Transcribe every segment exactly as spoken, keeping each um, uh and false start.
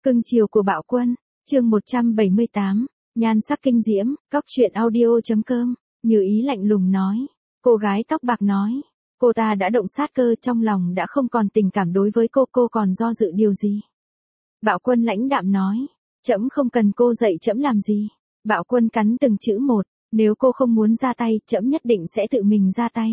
Cưng chiều của Bạo Quân, chương một trăm bảy mươi tám, nhan sắc kinh diễm, cóc truyện audio.com, Như Ý lạnh lùng nói. Cô gái tóc bạc nói, cô ta đã động sát cơ, trong lòng đã không còn tình cảm đối với cô, cô còn do dự điều gì? Bạo Quân lãnh đạm nói, trẫm không cần cô dạy trẫm làm gì. Bạo Quân cắn từng chữ một, nếu cô không muốn ra tay, trẫm nhất định sẽ tự mình ra tay.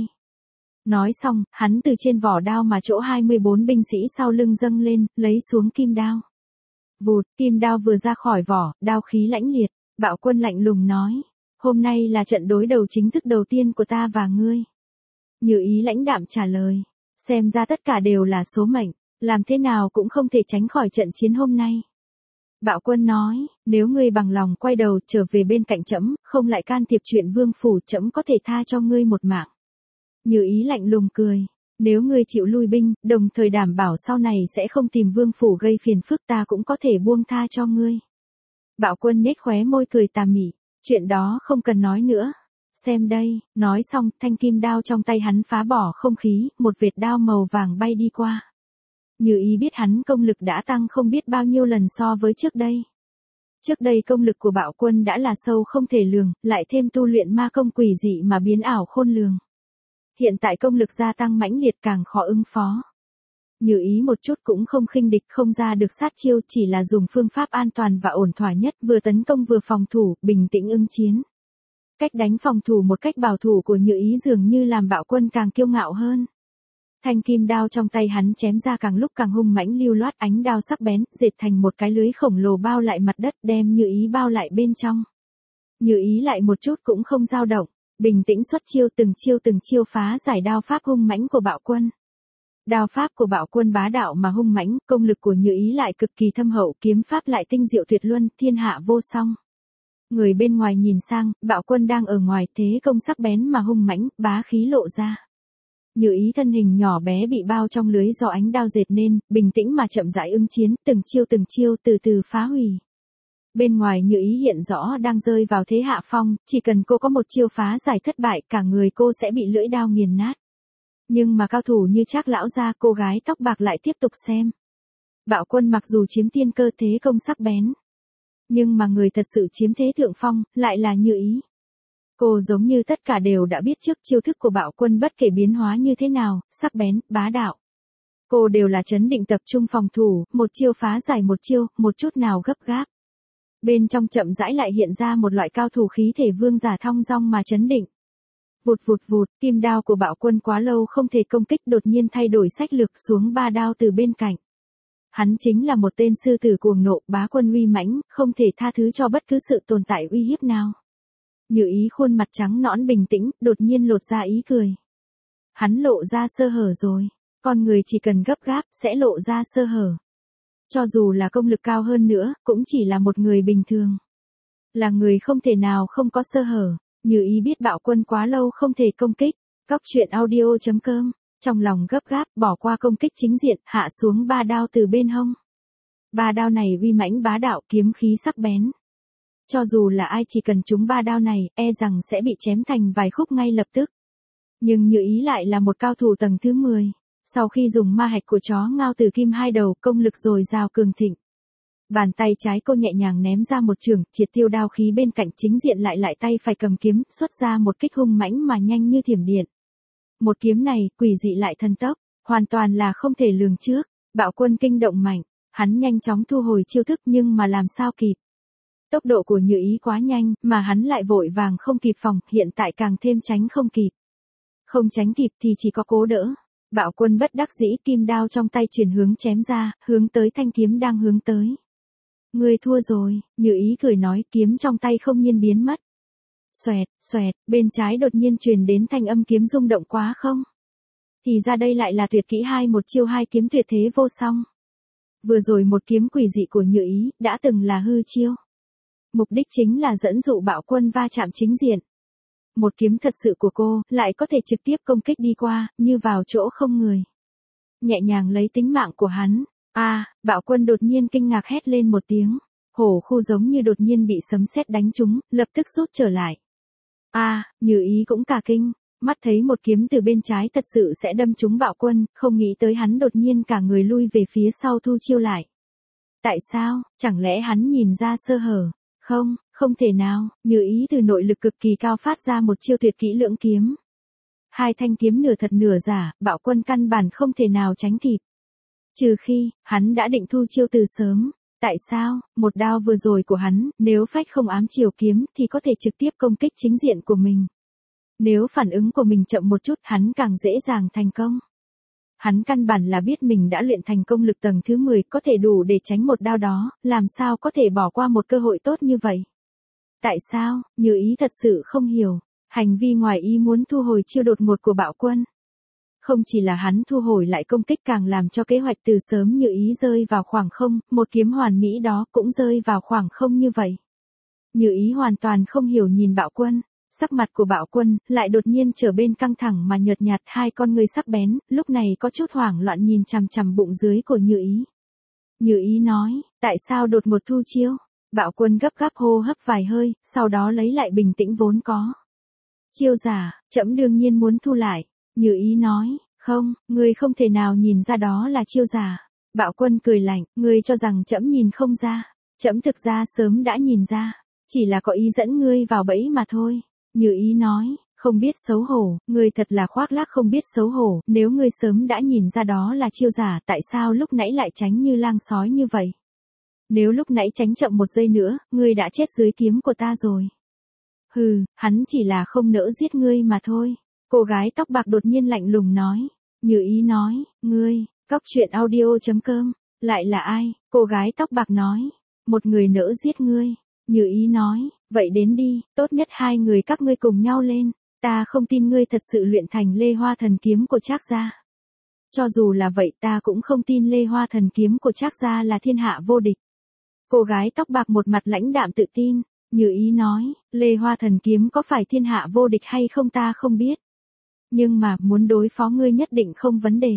Nói xong, hắn từ trên vỏ đao mà chỗ hai mươi bốn binh sĩ sau lưng dâng lên, lấy xuống kim đao. Vụt, kim đao vừa ra khỏi vỏ, đao khí lãnh liệt, Bạo Quân lạnh lùng nói, hôm nay là trận đối đầu chính thức đầu tiên của ta và ngươi. Như Ý lãnh đạm trả lời, xem ra tất cả đều là số mệnh, làm thế nào cũng không thể tránh khỏi trận chiến hôm nay. Bạo Quân nói, nếu ngươi bằng lòng quay đầu trở về bên cạnh trẫm, không lại can thiệp chuyện vương phủ, trẫm có thể tha cho ngươi một mạng. Như Ý lạnh lùng cười, nếu ngươi chịu lui binh, đồng thời đảm bảo sau này sẽ không tìm vương phủ gây phiền phức, ta cũng có thể buông tha cho ngươi. Bạo Quân nhếch khóe môi cười tà mị, chuyện đó không cần nói nữa. Xem đây, nói xong, thanh kim đao trong tay hắn phá bỏ không khí, một vệt đao màu vàng bay đi qua. Như Ý biết hắn công lực đã tăng không biết bao nhiêu lần so với trước đây. Trước đây công lực của Bạo Quân đã là sâu không thể lường, lại thêm tu luyện ma công quỷ dị mà biến ảo khôn lường. Hiện tại công lực gia tăng mãnh liệt càng khó ứng phó. Như Ý một chút cũng không khinh địch, không ra được sát chiêu, chỉ là dùng phương pháp an toàn và ổn thỏa nhất, vừa tấn công vừa phòng thủ, bình tĩnh ứng chiến. Cách đánh phòng thủ một cách bảo thủ của Như Ý dường như làm Bạo Quân càng kiêu ngạo hơn. Thanh kim đao trong tay hắn chém ra càng lúc càng hung mãnh lưu loát, ánh đao sắc bén, dệt thành một cái lưới khổng lồ bao lại mặt đất, đem Như Ý bao lại bên trong. Như Ý lại một chút cũng không dao động, bình tĩnh xuất chiêu, từng chiêu từng chiêu phá giải đao pháp hung mãnh của Bạo Quân. Đao pháp của Bạo Quân bá đạo mà hung mãnh, công lực của Như Ý lại cực kỳ thâm hậu, kiếm pháp lại tinh diệu tuyệt luân, thiên hạ vô song. Người bên ngoài nhìn sang, Bạo Quân đang ở ngoài, thế công sắc bén mà hung mãnh, bá khí lộ ra. Như Ý thân hình nhỏ bé bị bao trong lưới do ánh đao dệt nên, bình tĩnh mà chậm rãi ứng chiến, từng chiêu từng chiêu từ từ phá hủy. Bên ngoài Như Ý hiện rõ đang rơi vào thế hạ phong, chỉ cần cô có một chiêu phá giải thất bại, cả người cô sẽ bị lưỡi đao nghiền nát. Nhưng mà cao thủ như Trác lão gia, cô gái tóc bạc lại tiếp tục xem. Bạo Quân mặc dù chiếm tiên cơ, thế công sắc bén, nhưng mà người thật sự chiếm thế thượng phong, lại là Như Ý. Cô giống như tất cả đều đã biết trước chiêu thức của Bạo Quân, bất kể biến hóa như thế nào, sắc bén, bá đạo. Cô đều là trấn định tập trung phòng thủ, một chiêu phá giải một chiêu, một chút nào gấp gáp. Bên trong chậm rãi lại hiện ra một loại cao thủ khí thể vương giả thong dong mà trấn định. Vụt vụt vụt, kim đao của Bạo Quân quá lâu không thể công kích, đột nhiên thay đổi sách lược, xuống ba đao từ bên cạnh. Hắn chính là một tên sư tử cuồng nộ, bá quân uy mãnh, không thể tha thứ cho bất cứ sự tồn tại uy hiếp nào. Như Ý khuôn mặt trắng nõn bình tĩnh, đột nhiên lột ra ý cười. Hắn lộ ra sơ hở rồi, con người chỉ cần gấp gáp, sẽ lộ ra sơ hở. Cho dù là công lực cao hơn nữa, cũng chỉ là một người bình thường. Là người không thể nào không có sơ hở. Như Ý biết Bạo Quân quá lâu không thể công kích, cóc truyện audio.com, trong lòng gấp gáp, bỏ qua công kích chính diện, hạ xuống ba đao từ bên hông. Ba đao này uy mãnh bá đạo, kiếm khí sắc bén. Cho dù là ai chỉ cần trúng ba đao này, e rằng sẽ bị chém thành vài khúc ngay lập tức. Nhưng Như Ý lại là một cao thủ tầng thứ mười. Sau khi dùng ma hạch của chó ngao từ kim hai đầu, công lực dồi dào cường thịnh. Bàn tay trái cô nhẹ nhàng ném ra một chưởng, triệt tiêu đao khí bên cạnh, chính diện lại lại tay phải cầm kiếm, xuất ra một kích hung mãnh mà nhanh như thiểm điện. Một kiếm này, quỷ dị lại thần tốc, hoàn toàn là không thể lường trước. Bạo Quân kinh động mạnh, hắn nhanh chóng thu hồi chiêu thức, nhưng mà làm sao kịp. Tốc độ của Như Ý quá nhanh, mà hắn lại vội vàng không kịp phòng, hiện tại càng thêm tránh không kịp. Không tránh kịp thì chỉ có cố đỡ. Bạo Quân bất đắc dĩ, kim đao trong tay chuyển hướng chém ra, hướng tới thanh kiếm đang hướng tới. Ngươi thua rồi, Như Ý cười nói, kiếm trong tay không nhiên biến mất. Xoẹt, xoẹt, bên trái đột nhiên truyền đến thanh âm kiếm rung động quá không. Thì ra đây lại là tuyệt kỹ hai một chiêu hai kiếm tuyệt thế vô song. Vừa rồi một kiếm quỷ dị của Như Ý, đã từng là hư chiêu. Mục đích chính là dẫn dụ Bạo Quân va chạm chính diện. Một kiếm thật sự của cô, lại có thể trực tiếp công kích đi qua, như vào chỗ không người. Nhẹ nhàng lấy tính mạng của hắn. A, à, Bạo Quân đột nhiên kinh ngạc hét lên một tiếng. Hổ khu giống như đột nhiên bị sấm sét đánh trúng, lập tức rút trở lại. A, à, Như Ý cũng cả kinh, mắt thấy một kiếm từ bên trái thật sự sẽ đâm trúng Bạo Quân, không nghĩ tới hắn đột nhiên cả người lui về phía sau thu chiêu lại. Tại sao, chẳng lẽ hắn nhìn ra sơ hở? Không, không thể nào, Như Ý từ nội lực cực kỳ cao phát ra một chiêu tuyệt kỹ lưỡng kiếm. Hai thanh kiếm nửa thật nửa giả, Bạo Quân căn bản không thể nào tránh kịp. Trừ khi, hắn đã định thu chiêu từ sớm. Tại sao, một đao vừa rồi của hắn, nếu phách không ám chiều kiếm thì có thể trực tiếp công kích chính diện của mình. Nếu phản ứng của mình chậm một chút, hắn càng dễ dàng thành công. Hắn căn bản là biết mình đã luyện thành công lực tầng thứ mười, có thể đủ để tránh một đao đó, làm sao có thể bỏ qua một cơ hội tốt như vậy. Tại sao, Như Ý thật sự không hiểu, hành vi ngoài ý muốn thu hồi chiêu đột ngột của Bạo Quân. Không chỉ là hắn thu hồi lại công kích càng làm cho kế hoạch từ sớm Như Ý rơi vào khoảng không, một kiếm hoàn mỹ đó cũng rơi vào khoảng không như vậy. Như Ý hoàn toàn không hiểu nhìn Bạo Quân, sắc mặt của Bạo Quân lại đột nhiên trở bên căng thẳng mà nhợt nhạt, hai con người sắc bén, lúc này có chút hoảng loạn nhìn chằm chằm bụng dưới của Như Ý. Như Ý nói, tại sao đột ngột thu chiêu? Bạo Quân gấp gáp hô hấp vài hơi, sau đó lấy lại bình tĩnh vốn có. Chiêu giả, trẫm đương nhiên muốn thu lại. Như Ý nói, không, ngươi không thể nào nhìn ra đó là chiêu giả. Bạo Quân cười lạnh, ngươi cho rằng trẫm nhìn không ra. Trẫm thực ra sớm đã nhìn ra, chỉ là có ý dẫn ngươi vào bẫy mà thôi. Như Ý nói, không biết xấu hổ, ngươi thật là khoác lác không biết xấu hổ, nếu ngươi sớm đã nhìn ra đó là chiêu giả, tại sao lúc nãy lại tránh như lang sói như vậy? Nếu lúc nãy tránh chậm một giây nữa, ngươi đã chết dưới kiếm của ta rồi. Hừ, hắn chỉ là không nỡ giết ngươi mà thôi. Cô gái tóc bạc đột nhiên lạnh lùng nói. Như Ý nói, ngươi, cóc truyện audio chấm com, lại là ai? Cô gái tóc bạc nói, một người nỡ giết ngươi. Như Ý nói, vậy đến đi, tốt nhất hai người các ngươi cùng nhau lên. Ta không tin ngươi thật sự luyện thành Lê Hoa Thần Kiếm của Trác gia. Cho dù là vậy ta cũng không tin Lê Hoa Thần Kiếm của Trác gia là thiên hạ vô địch. Cô gái tóc bạc một mặt lãnh đạm tự tin. Như Ý nói, Lê Hoa Thần Kiếm có phải thiên hạ vô địch hay không ta không biết. Nhưng mà, muốn đối phó ngươi nhất định không vấn đề.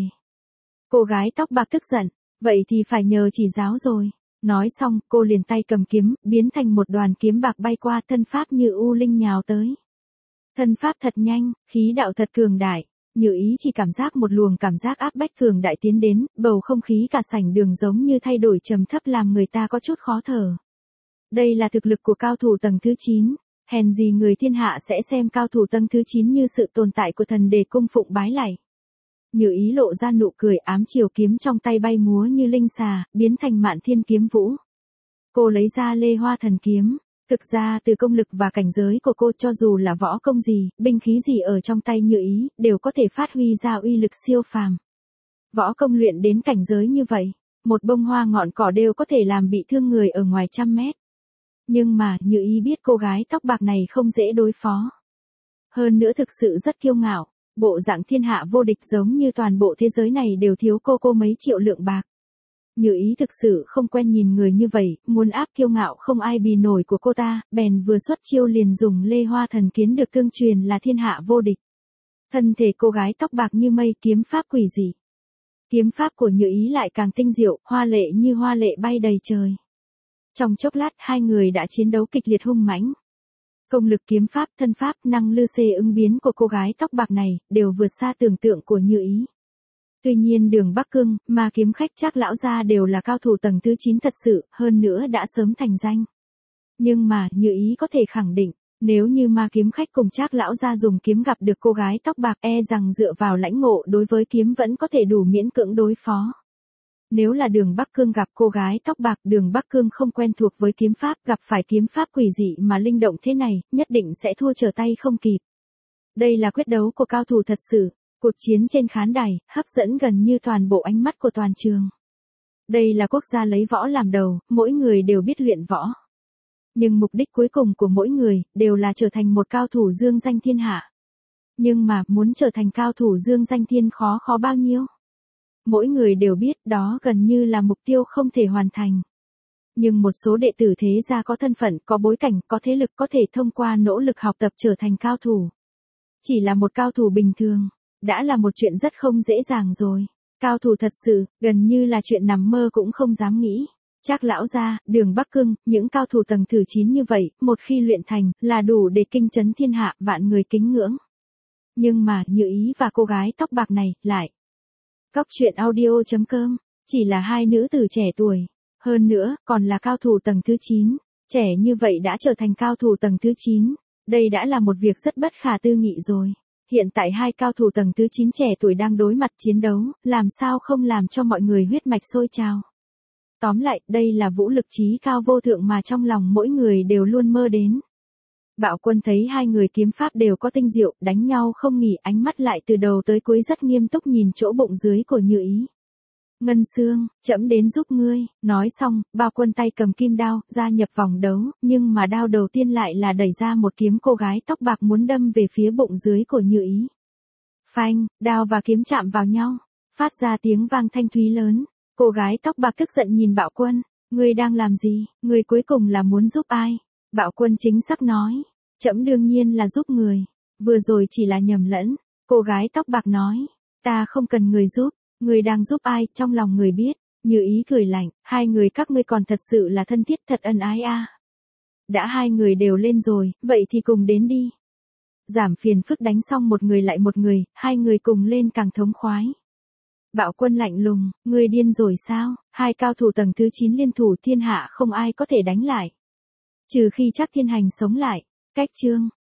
Cô gái tóc bạc tức giận, vậy thì phải nhờ chỉ giáo rồi. Nói xong, cô liền tay cầm kiếm, biến thành một đoàn kiếm bạc bay qua, thân pháp như u linh nhào tới. Thân pháp thật nhanh, khí đạo thật cường đại. Như Ý chỉ cảm giác một luồng cảm giác áp bách cường đại tiến đến, bầu không khí cả sảnh đường giống như thay đổi trầm thấp làm người ta có chút khó thở. Đây là thực lực của cao thủ tầng thứ chín, hèn gì người thiên hạ sẽ xem cao thủ tầng thứ chín như sự tồn tại của thần để cung phụng bái lạy. Như Ý lộ ra nụ cười, ám chiều kiếm trong tay bay múa như linh xà, biến thành Mạn Thiên Kiếm Vũ. Cô lấy ra Lê Hoa Thần Kiếm, thực ra từ công lực và cảnh giới của cô cho dù là võ công gì, binh khí gì ở trong tay Như Ý, đều có thể phát huy ra uy lực siêu phàm. Võ công luyện đến cảnh giới như vậy, một bông hoa ngọn cỏ đều có thể làm bị thương người ở ngoài trăm mét. Nhưng mà, Như Ý biết cô gái tóc bạc này không dễ đối phó. Hơn nữa thực sự rất kiêu ngạo, bộ dạng thiên hạ vô địch giống như toàn bộ thế giới này đều thiếu cô cô mấy triệu lượng bạc. Như Ý thực sự không quen nhìn người như vậy, muốn áp kiêu ngạo không ai bì nổi của cô ta, bèn vừa xuất chiêu liền dùng Lê Hoa Thần Kiếm được tương truyền là thiên hạ vô địch. Thân thể cô gái tóc bạc như mây, kiếm pháp quỷ dị. Kiếm pháp của Như Ý lại càng tinh diệu, hoa lệ như hoa lệ bay đầy trời. Trong chốc lát hai người đã chiến đấu kịch liệt hung mãnh. Công lực kiếm pháp, thân pháp, năng lư xê ứng biến của cô gái tóc bạc này, đều vượt xa tưởng tượng của Như Ý. Tuy nhiên Đường Bắc Cương, Ma Kiếm Khách Trác lão gia đều là cao thủ tầng thứ chín thật sự, hơn nữa đã sớm thành danh. Nhưng mà, Như Ý có thể khẳng định, nếu như Ma Kiếm Khách cùng Trác lão gia dùng kiếm gặp được cô gái tóc bạc, e rằng dựa vào lãnh ngộ đối với kiếm vẫn có thể đủ miễn cưỡng đối phó. Nếu là Đường Bắc Cương gặp cô gái tóc bạc, Đường Bắc Cương không quen thuộc với kiếm pháp, gặp phải kiếm pháp quỷ dị mà linh động thế này, nhất định sẽ thua trở tay không kịp. Đây là quyết đấu của cao thủ thật sự, cuộc chiến trên khán đài, hấp dẫn gần như toàn bộ ánh mắt của toàn trường. Đây là quốc gia lấy võ làm đầu, mỗi người đều biết luyện võ. Nhưng mục đích cuối cùng của mỗi người, đều là trở thành một cao thủ dương danh thiên hạ. Nhưng mà, muốn trở thành cao thủ dương danh thiên khó khó bao nhiêu? Mỗi người đều biết đó gần như là mục tiêu không thể hoàn thành. Nhưng một số đệ tử thế gia có thân phận, có bối cảnh, có thế lực có thể thông qua nỗ lực học tập trở thành cao thủ. Chỉ là một cao thủ bình thường, đã là một chuyện rất không dễ dàng rồi. Cao thủ thật sự, gần như là chuyện nằm mơ cũng không dám nghĩ. Trác lão gia, Đường Bắc Cương, những cao thủ tầng thứ chín như vậy, một khi luyện thành, là đủ để kinh chấn thiên hạ, vạn người kính ngưỡng. Nhưng mà, Như Ý và cô gái tóc bạc này, lại. Cóc truyện audio chấm com, chỉ là hai nữ tử trẻ tuổi. Hơn nữa, còn là cao thủ tầng thứ chín. Trẻ như vậy đã trở thành cao thủ tầng thứ chín. Đây đã là một việc rất bất khả tư nghị rồi. Hiện tại hai cao thủ tầng thứ chín trẻ tuổi đang đối mặt chiến đấu, làm sao không làm cho mọi người huyết mạch sôi trào. Tóm lại, đây là vũ lực trí cao vô thượng mà trong lòng mỗi người đều luôn mơ đến. Bạo Quân thấy hai người kiếm pháp đều có tinh diệu, đánh nhau không nghỉ, ánh mắt lại từ đầu tới cuối rất nghiêm túc nhìn chỗ bụng dưới của Như Ý. Ngân Xương, trẫm đến giúp ngươi, nói xong, Bạo Quân tay cầm kim đao, gia nhập vòng đấu, nhưng mà đao đầu tiên lại là đẩy ra một kiếm cô gái tóc bạc muốn đâm về phía bụng dưới của Như Ý. Phanh, đao và kiếm chạm vào nhau, phát ra tiếng vang thanh thúy lớn. Cô gái tóc bạc tức giận nhìn Bạo Quân, ngươi đang làm gì, ngươi cuối cùng là muốn giúp ai? Bạo Quân chính xác nói, trẫm đương nhiên là giúp người, vừa rồi chỉ là nhầm lẫn. Cô gái tóc bạc nói, ta không cần người giúp, người đang giúp ai, trong lòng người biết. Như Ý cười lạnh, hai người các ngươi còn thật sự là thân thiết thật ân ái a. À. Đã hai người đều lên rồi, vậy thì cùng đến đi. Giảm phiền phức đánh xong một người lại một người, hai người cùng lên càng thống khoái. Bạo Quân lạnh lùng, ngươi điên rồi sao, hai cao thủ tầng thứ chín liên thủ thiên hạ không ai có thể đánh lại. Trừ khi Trác Thiên Hành sống lại. Cách chương